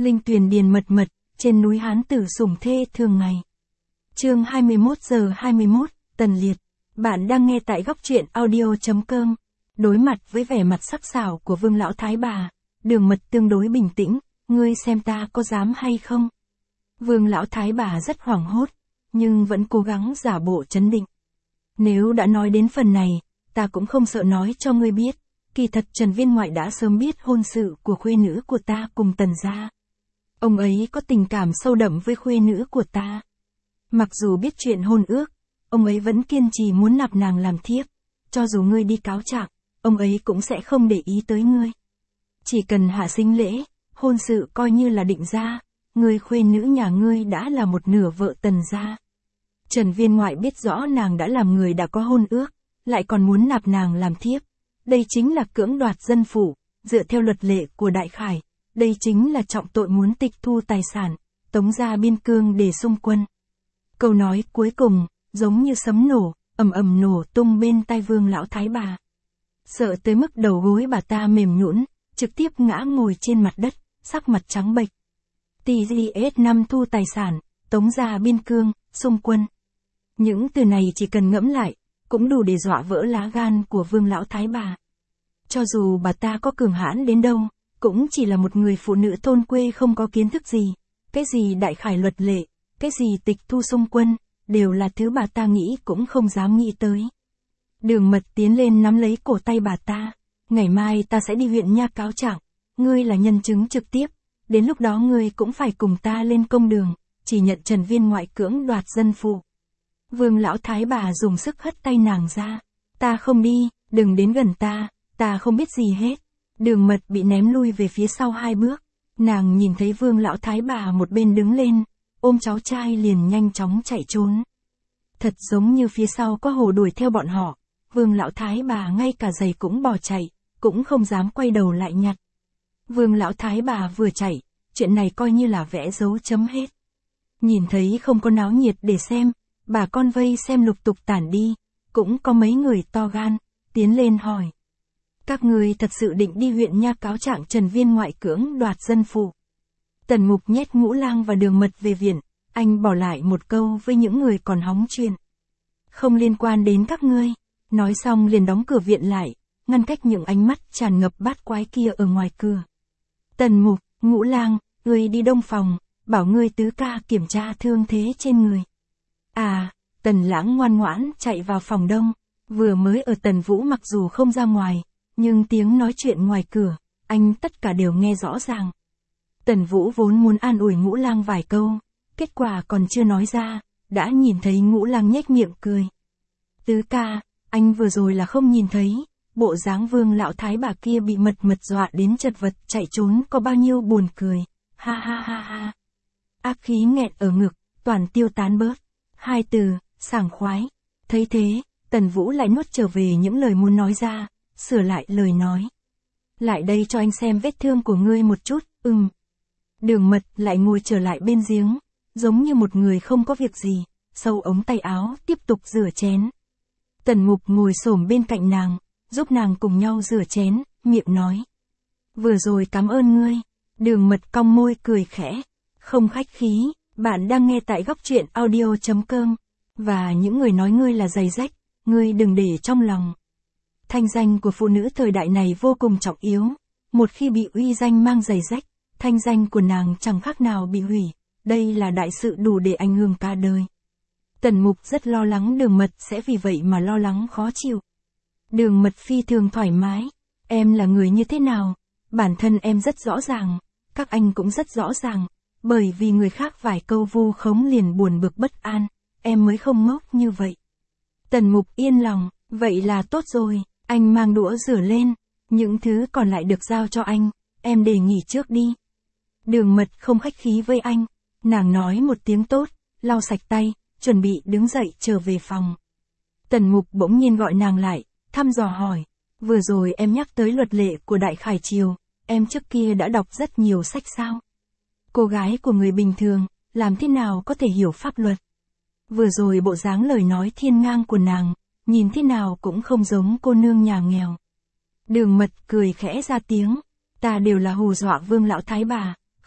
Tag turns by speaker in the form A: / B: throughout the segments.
A: Linh Tuyền Điền mật mật, trên núi Hán Tử sủng thê thường ngày. Chương 21:21, Tần Liệt. Bạn đang nghe tại góc truyện audio.com. Đối mặt với vẻ mặt sắc sảo của Vương lão thái bà, Đường Mật tương đối bình tĩnh, ngươi xem ta có dám hay không? Vương lão thái bà rất hoảng hốt, nhưng vẫn cố gắng giả bộ trấn định. Nếu đã nói đến phần này, ta cũng không sợ nói cho ngươi biết, kỳ thật Trần Viên Ngoại đã sớm biết hôn sự của khuê nữ của ta cùng Tần gia. Ông ấy có tình cảm sâu đậm với khuê nữ của ta. Mặc dù biết chuyện hôn ước, ông ấy vẫn kiên trì muốn nạp nàng làm thiếp. Cho dù ngươi đi cáo trạng, ông ấy cũng sẽ không để ý tới ngươi. Chỉ cần hạ sính lễ, hôn sự coi như là định ra, ngươi khuê nữ nhà ngươi đã là một nửa vợ Tần gia. Trần Viên Ngoại biết rõ nàng đã làm người đã có hôn ước, lại còn muốn nạp nàng làm thiếp. Đây chính là cưỡng đoạt dân phủ, dựa theo luật lệ của Đại Khải. Đây chính là trọng tội muốn tịch thu tài sản, tống ra biên cương để xung quân. Câu nói cuối cùng, giống như sấm nổ, ầm ầm nổ tung bên tai Vương lão thái bà. Sợ tới mức đầu gối bà ta mềm nhũn, trực tiếp ngã ngồi trên mặt đất, sắc mặt trắng bệch. TGS5 thu tài sản, tống ra biên cương, xung quân. Những từ này chỉ cần ngẫm lại, cũng đủ để dọa vỡ lá gan của Vương lão thái bà. Cho dù bà ta có cường hãn đến đâu, cũng chỉ là một người phụ nữ thôn quê không có kiến thức gì. Cái gì Đại Khải luật lệ, cái gì tịch thu xung quân, đều là thứ bà ta nghĩ cũng không dám nghĩ tới. Đường Mật tiến lên nắm lấy cổ tay bà ta. Ngày mai ta sẽ đi huyện nha cáo trạng, ngươi là nhân chứng trực tiếp, đến lúc đó ngươi cũng phải cùng ta lên công đường, chỉ nhận Trần Viên Ngoại cưỡng đoạt dân phụ. Vương lão thái bà dùng sức hất tay nàng ra. Ta không đi, đừng đến gần ta không biết gì hết. Đường Mật bị ném lui về phía sau 2 bước. Nàng nhìn thấy Vương lão thái bà một bên đứng lên, ôm cháu trai liền nhanh chóng chạy trốn. Thật giống như phía sau có hổ đuổi theo bọn họ, Vương lão thái bà ngay cả giày cũng bỏ chạy, cũng không dám quay đầu lại nhặt. Vương lão thái bà vừa chạy, chuyện này coi như là vẽ dấu chấm hết. Nhìn thấy không có náo nhiệt để xem, bà con vây xem lục tục tản đi, cũng có mấy người to gan, tiến lên hỏi. Các người thật sự định đi huyện nha cáo trạng Trần Viên Ngoại cưỡng đoạt dân phụ? Tần Mục nhét Ngũ Lang và Đường Mật về viện, anh bỏ lại một câu với những người còn hóng chuyện. Không liên quan đến các ngươi. Nói xong liền đóng cửa viện lại, ngăn cách những ánh mắt tràn ngập bát quái kia ở ngoài cửa. Tần Mục, Ngũ Lang, ngươi đi đông phòng, bảo ngươi tứ ca kiểm tra thương thế trên người. Tần Lãng ngoan ngoãn chạy vào phòng đông, vừa mới ở Tần Vũ mặc dù không ra ngoài, nhưng tiếng nói chuyện ngoài cửa, anh tất cả đều nghe rõ ràng. Tần Vũ vốn muốn an ủi Ngũ Lang vài câu, kết quả còn chưa nói ra, đã nhìn thấy Ngũ Lang nhếch miệng cười. Tứ ca, anh vừa rồi là không nhìn thấy, bộ dáng Vương lão thái bà kia bị mật dọa đến chật vật chạy trốn có bao nhiêu buồn cười. Ha ha ha ha. Ác khí nghẹn ở ngực, toàn tiêu tán bớt. 2 từ, sảng khoái. Thấy thế, Tần Vũ lại nuốt trở về những lời muốn nói ra, sửa lại lời nói. Lại đây cho anh xem vết thương của ngươi một chút. Đường Mật lại ngồi trở lại bên giếng, giống như một người không có việc gì, sâu ống tay áo tiếp tục rửa chén. Tần Mục ngồi xổm bên cạnh nàng, giúp nàng cùng nhau rửa chén, miệng nói. Vừa rồi cảm ơn ngươi. Đường Mật cong môi cười khẽ. Không khách khí, bạn đang nghe tại góc truyện audio.com. Và những người nói ngươi là giày rách, ngươi đừng để trong lòng. Thanh danh của phụ nữ thời đại này vô cùng trọng yếu. Một khi bị uy danh mang giày rách, thanh danh của nàng chẳng khác nào bị hủy. Đây là đại sự đủ để ảnh hưởng cả đời. Tần Mục rất lo lắng Đường Mật sẽ vì vậy mà lo lắng khó chịu. Đường Mật phi thường thoải mái. Em là người như thế nào? Bản thân em rất rõ ràng. Các anh cũng rất rõ ràng. Bởi vì người khác vài câu vu khống liền buồn bực bất an. Em mới không ngốc như vậy. Tần Mục yên lòng. Vậy là tốt rồi. Anh mang đũa rửa lên. Những thứ còn lại được giao cho anh. Em để nghỉ trước đi. Đường Mật không khách khí với anh. Nàng nói một tiếng tốt, lau sạch tay, chuẩn bị đứng dậy trở về phòng. Tần Mục bỗng nhiên gọi nàng lại, thăm dò hỏi. Vừa rồi em nhắc tới luật lệ của Đại Khải Triều, em trước kia đã đọc rất nhiều sách sao? Cô gái của người bình thường, làm thế nào có thể hiểu pháp luật? Vừa rồi bộ dáng lời nói thiên ngang của nàng, nhìn thế nào cũng không giống cô nương nhà nghèo. Đường Mật cười khẽ ra tiếng. Ta đều là hù dọa Vương lão thái bà,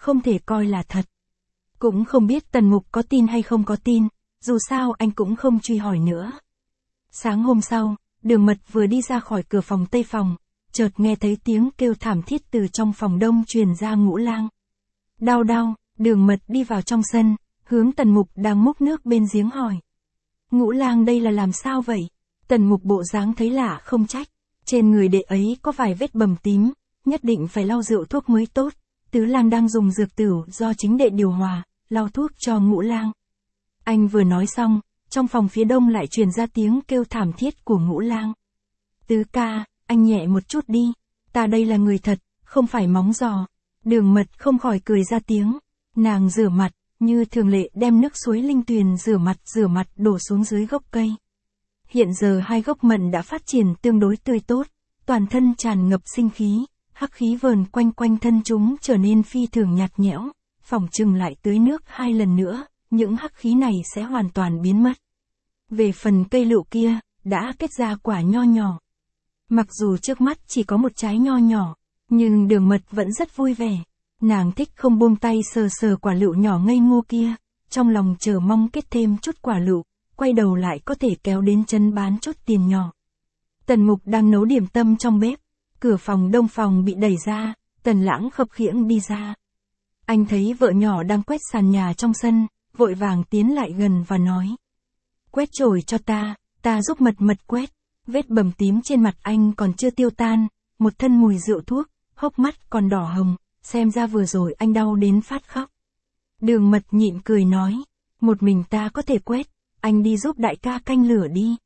A: không thể coi là thật. Cũng không biết Tần Mục có tin hay không có tin, dù sao anh cũng không truy hỏi nữa. Sáng hôm sau, Đường Mật vừa đi ra khỏi cửa phòng tây phòng, chợt nghe thấy tiếng kêu thảm thiết từ trong phòng đông truyền ra. Ngũ Lang. Đau đau, Đường Mật đi vào trong sân, hướng Tần Mục đang múc nước bên giếng hỏi. Ngũ Lang đây là làm sao vậy? Tần Mục bộ dáng thấy lạ không trách. Trên người đệ ấy có vài vết bầm tím, nhất định phải lau rượu thuốc mới tốt. Tứ Lang đang dùng dược tửu do chính đệ điều hòa, lau thuốc cho Ngũ Lang. Anh vừa nói xong, trong phòng phía đông lại truyền ra tiếng kêu thảm thiết của Ngũ Lang. Tứ ca, anh nhẹ một chút đi, ta đây là người thật, không phải móng giò. Đường Mật không khỏi cười ra tiếng. Nàng rửa mặt, như thường lệ đem nước suối linh tuyền rửa mặt đổ xuống dưới gốc cây. Hiện giờ hai gốc mận đã phát triển tương đối tươi tốt, toàn thân tràn ngập sinh khí, hắc khí vờn quanh quanh thân chúng trở nên phi thường nhạt nhẽo, phỏng chừng lại tưới nước 2 lần nữa, những hắc khí này sẽ hoàn toàn biến mất. Về phần cây lựu kia, đã kết ra quả nho nhỏ. Mặc dù trước mắt chỉ có một trái nho nhỏ, nhưng Đường Mật vẫn rất vui vẻ. Nàng thích không buông tay sờ sờ quả lựu nhỏ ngây ngô kia, trong lòng chờ mong kết thêm chút quả lựu, quay đầu lại có thể kéo đến chân bán chút tiền nhỏ. Tần Mục đang nấu điểm tâm trong bếp, cửa phòng đông phòng bị đẩy ra, Tần Lãng khập khiễng đi ra. Anh thấy vợ nhỏ đang quét sàn nhà trong sân, vội vàng tiến lại gần và nói. Quét chổi cho ta giúp Mật quét. Vết bầm tím trên mặt anh còn chưa tiêu tan, một thân mùi rượu thuốc, hốc mắt còn đỏ hồng, xem ra vừa rồi anh đau đến phát khóc. Đường Mật nhịn cười nói, một mình ta có thể quét, anh đi giúp đại ca canh lửa đi.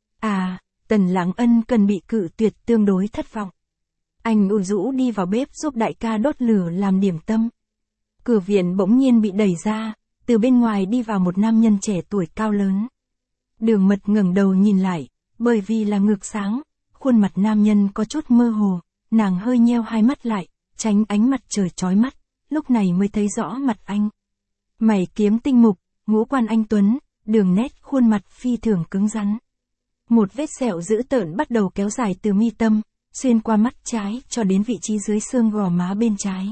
A: À, Tần Lãng ân cần bị cự tuyệt tương đối thất vọng. Anh ủ rũ đi vào bếp giúp đại ca đốt lửa làm điểm tâm. Cửa viện bỗng nhiên bị đẩy ra, từ bên ngoài đi vào một nam nhân trẻ tuổi cao lớn. Đường Mật ngẩng đầu nhìn lại, bởi vì là ngược sáng, khuôn mặt nam nhân có chút mơ hồ, nàng hơi nheo hai mắt lại, tránh ánh mặt trời chói mắt, lúc này mới thấy rõ mặt anh. Mày kiếm tinh mục, ngũ quan anh tuấn, đường nét khuôn mặt phi thường cứng rắn. Một vết sẹo dữ tợn bắt đầu kéo dài từ mi tâm, xuyên qua mắt trái cho đến vị trí dưới xương gò má bên trái.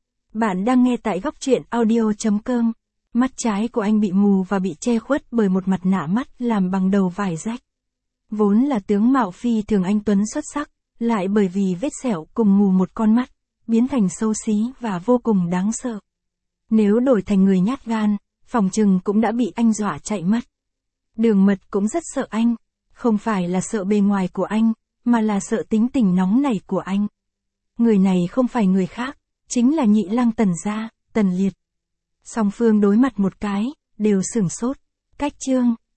A: Bạn đang nghe tại góc truyện audio.com. Mắt trái của anh bị mù và bị che khuất bởi một mặt nạ mắt làm bằng đầu vải rách. Vốn là tướng mạo phi thường anh tuấn xuất sắc, lại bởi vì vết sẹo cùng mù một con mắt, biến thành xấu xí và vô cùng đáng sợ. Nếu đổi thành người nhát gan, phỏng chừng cũng đã bị anh dọa chạy mất. Đường Mật cũng rất sợ anh, không phải là sợ bề ngoài của anh, mà là sợ tính tình nóng nảy của anh. Người này không phải người khác, chính là Nhị Lang Tần gia, Tần Liệt. Song phương đối mặt một cái, đều sửng sốt. Cách chương